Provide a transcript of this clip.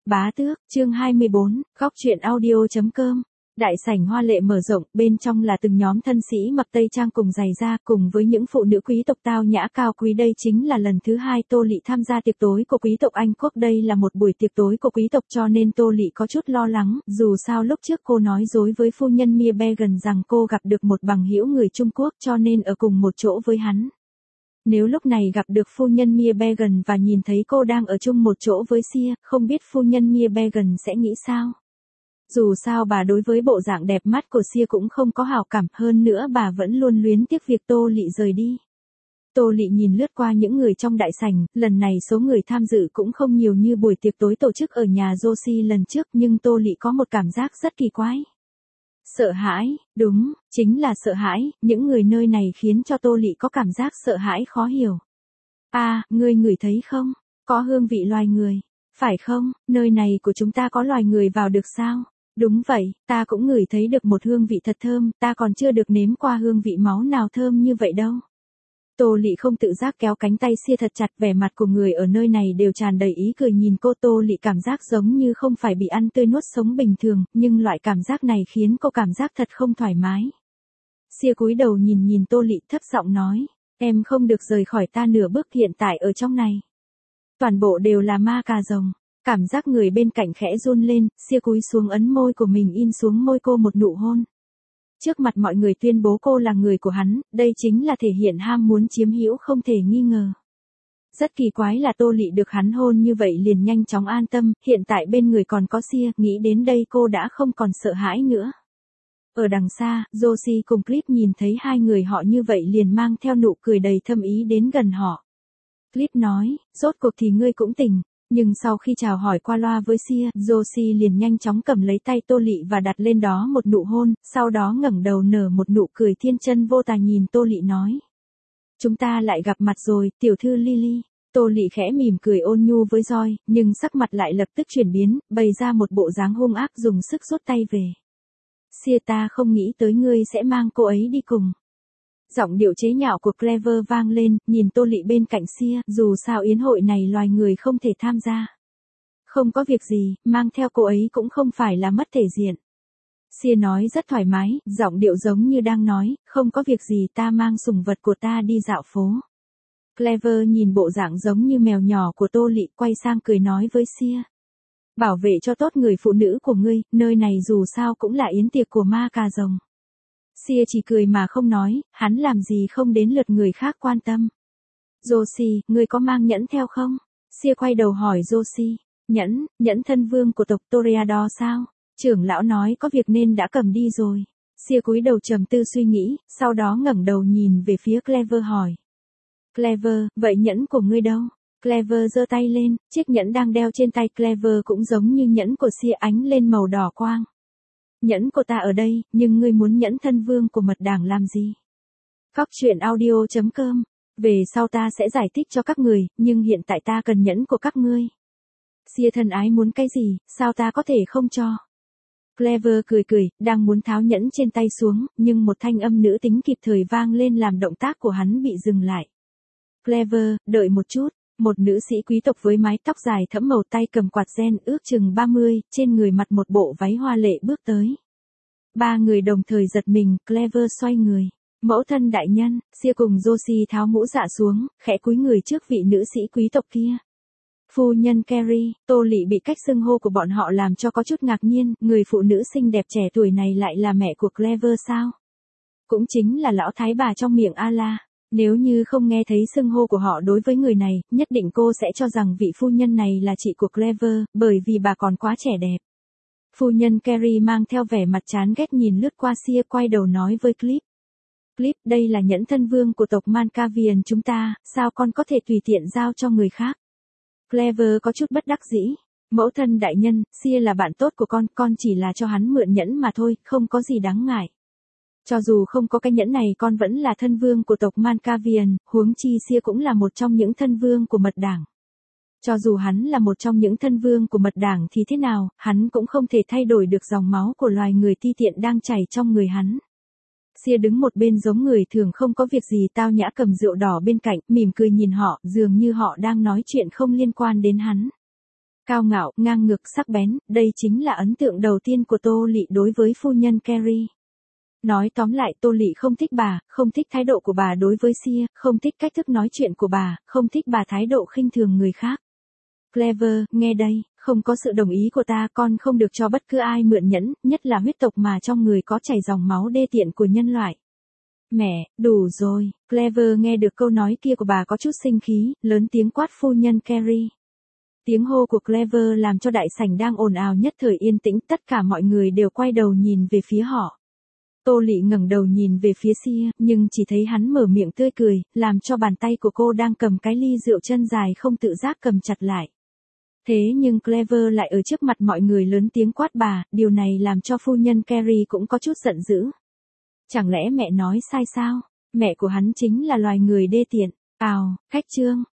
Bá tước, chương 24, góc truyện audio.com. Đại sảnh hoa lệ mở rộng, bên trong là từng nhóm thân sĩ mặc tây trang cùng giày da, cùng với những phụ nữ quý tộc tao nhã cao quý. Đây chính là lần thứ hai Tô Lị tham gia tiệc tối của quý tộc Anh Quốc. Đây là một buổi tiệc tối của quý tộc cho nên Tô Lị có chút lo lắng, dù sao lúc trước cô nói dối với phu nhân Mia Began rằng cô gặp được một bằng hữu người Trung Quốc cho nên ở cùng một chỗ với hắn. Nếu lúc này gặp được phu nhân Mia Began và nhìn thấy cô đang ở chung một chỗ với Sia, không biết phu nhân Mia Began sẽ nghĩ sao? Dù sao bà đối với bộ dạng đẹp mắt của Sia cũng không có hảo cảm, hơn nữa bà vẫn luôn luyến tiếc việc Tô Lị rời đi. Tô Lị nhìn lướt qua những người trong đại sảnh, lần này số người tham dự cũng không nhiều như buổi tiệc tối tổ chức ở nhà Josie lần trước, nhưng Tô Lị có một cảm giác rất kỳ quái. Sợ hãi, đúng, chính là sợ hãi, những người nơi này khiến cho Tô Lị có cảm giác sợ hãi khó hiểu. Ngươi ngửi thấy không? Có hương vị loài người. Phải không, nơi này của chúng ta có loài người vào được sao? Đúng vậy, ta cũng ngửi thấy được một hương vị thật thơm, ta còn chưa được nếm qua hương vị máu nào thơm như vậy đâu. Tô Lị không tự giác kéo cánh tay Sia thật chặt, vẻ mặt của người ở nơi này đều tràn đầy ý cười nhìn cô. Tô Lị cảm giác giống như không phải bị ăn tươi nuốt sống bình thường, nhưng loại cảm giác này khiến cô cảm giác thật không thoải mái. Sia cúi đầu nhìn Tô Lị thấp giọng nói, em không được rời khỏi ta nửa bước, hiện tại ở trong này. Toàn bộ đều là ma cà rồng. Cảm giác người bên cạnh khẽ run lên, Sia cúi xuống ấn môi của mình in xuống môi cô một nụ hôn. Trước mặt mọi người tuyên bố cô là người của hắn, đây chính là thể hiện ham muốn chiếm hữu không thể nghi ngờ. Rất kỳ quái là Tô Lị được hắn hôn như vậy liền nhanh chóng an tâm, hiện tại bên người còn có Sia, nghĩ đến đây cô đã không còn sợ hãi nữa. Ở đằng xa, Josie cùng Clip nhìn thấy hai người họ như vậy liền mang theo nụ cười đầy thâm ý đến gần họ. Clip nói, rốt cuộc thì ngươi cũng tỉnh. Nhưng sau khi chào hỏi qua loa với Sia, Josie liền nhanh chóng cầm lấy tay Tô Lị và đặt lên đó một nụ hôn, sau đó ngẩng đầu nở một nụ cười thiên chân vô tà nhìn Tô Lị nói. Chúng ta lại gặp mặt rồi, tiểu thư Lily. Tô Lị khẽ mỉm cười ôn nhu với Joy, nhưng sắc mặt lại lập tức chuyển biến, bày ra một bộ dáng hung ác dùng sức rút tay về. Sia, ta không nghĩ tới ngươi sẽ mang cô ấy đi cùng. Giọng điệu chế nhạo của Clever vang lên, nhìn Tô Lị bên cạnh Sia, dù sao yến hội này loài người không thể tham gia. Không có việc gì, mang theo cô ấy cũng không phải là mất thể diện. Sia nói rất thoải mái, giọng điệu giống như đang nói, không có việc gì, ta mang sủng vật của ta đi dạo phố. Clever nhìn bộ dạng giống như mèo nhỏ của Tô Lị, quay sang cười nói với Sia. Bảo vệ cho tốt người phụ nữ của ngươi, nơi này dù sao cũng là yến tiệc của ma cà rồng. Sia chỉ cười mà không nói, hắn làm gì không đến lượt người khác quan tâm. Josie, ngươi có mang nhẫn theo không? Sia quay đầu hỏi Josie, nhẫn thân vương của tộc Toreador sao? Trưởng lão nói có việc nên đã cầm đi rồi. Sia cúi đầu trầm tư suy nghĩ, sau đó ngẩng đầu nhìn về phía Clever hỏi. Clever, vậy nhẫn của ngươi đâu? Clever giơ tay lên, chiếc nhẫn đang đeo trên tay Clever cũng giống như nhẫn của Sia, ánh lên màu đỏ quang. Nhẫn của ta ở đây, nhưng ngươi muốn nhẫn thân vương của mật đảng làm gì? Góc truyện audio.com. Về sau ta sẽ giải thích cho các người, nhưng hiện tại ta cần nhẫn của các ngươi. Sia thân ái muốn cái gì, sao ta có thể không cho? Clever cười, đang muốn tháo nhẫn trên tay xuống, nhưng một thanh âm nữ tính kịp thời vang lên làm động tác của hắn bị dừng lại. Clever, đợi một chút. Một nữ sĩ quý tộc với mái tóc dài thẫm màu, tay cầm quạt ren, ước chừng 30, trên người mặc một bộ váy hoa lệ bước tới. Ba người đồng thời giật mình, Clever xoay người. Mẫu thân đại nhân, Sia cùng Josie tháo mũ dạ xuống, khẽ cúi người trước vị nữ sĩ quý tộc kia. Phu nhân Carrie, Tô Lị bị cách xưng hô của bọn họ làm cho có chút ngạc nhiên, người phụ nữ xinh đẹp trẻ tuổi này lại là mẹ của Clever sao? Cũng chính là lão thái bà trong miệng Allah. Nếu như không nghe thấy xưng hô của họ đối với người này, nhất định cô sẽ cho rằng vị phu nhân này là chị của Clever, bởi vì bà còn quá trẻ đẹp. Phu nhân Carrie mang theo vẻ mặt chán ghét nhìn lướt qua Sia, quay đầu nói với Clip. Clip, đây là nhẫn thân vương của tộc Mancavian chúng ta, sao con có thể tùy tiện giao cho người khác? Clever có chút bất đắc dĩ. Mẫu thân đại nhân, Sia là bạn tốt của con chỉ là cho hắn mượn nhẫn mà thôi, không có gì đáng ngại. Cho dù không có cái nhẫn này con vẫn là thân vương của tộc Mancavian, huống chi Sia cũng là một trong những thân vương của mật đảng. Cho dù hắn là một trong những thân vương của mật đảng thì thế nào, hắn cũng không thể thay đổi được dòng máu của loài người ti tiện đang chảy trong người hắn. Sia đứng một bên giống người thường không có việc gì, tao nhã cầm rượu đỏ bên cạnh, mỉm cười nhìn họ, dường như họ đang nói chuyện không liên quan đến hắn. Cao ngạo, ngang ngược, sắc bén, đây chính là ấn tượng đầu tiên của Tô Lị đối với phu nhân Carrie. Nói tóm lại Tô Lị không thích bà, không thích thái độ của bà đối với Sia, không thích cách thức nói chuyện của bà, không thích bà thái độ khinh thường người khác. Clever, nghe đây, không có sự đồng ý của ta con không được cho bất cứ ai mượn nhẫn, nhất là huyết tộc mà trong người có chảy dòng máu đê tiện của nhân loại. Mẹ, đủ rồi, Clever nghe được câu nói kia của bà có chút sinh khí, lớn tiếng quát phu nhân Carrie. Tiếng hô của Clever làm cho đại sảnh đang ồn ào nhất thời yên tĩnh, tất cả mọi người đều quay đầu nhìn về phía họ. Tô Lị ngẩng đầu nhìn về phía Sia, nhưng chỉ thấy hắn mở miệng tươi cười, làm cho bàn tay của cô đang cầm cái ly rượu chân dài không tự giác cầm chặt lại. Thế nhưng Clever lại ở trước mặt mọi người lớn tiếng quát bà, điều này làm cho phu nhân Carrie cũng có chút giận dữ. Chẳng lẽ mẹ nói sai sao? Mẹ của hắn chính là loài người đê tiện. Khách trương,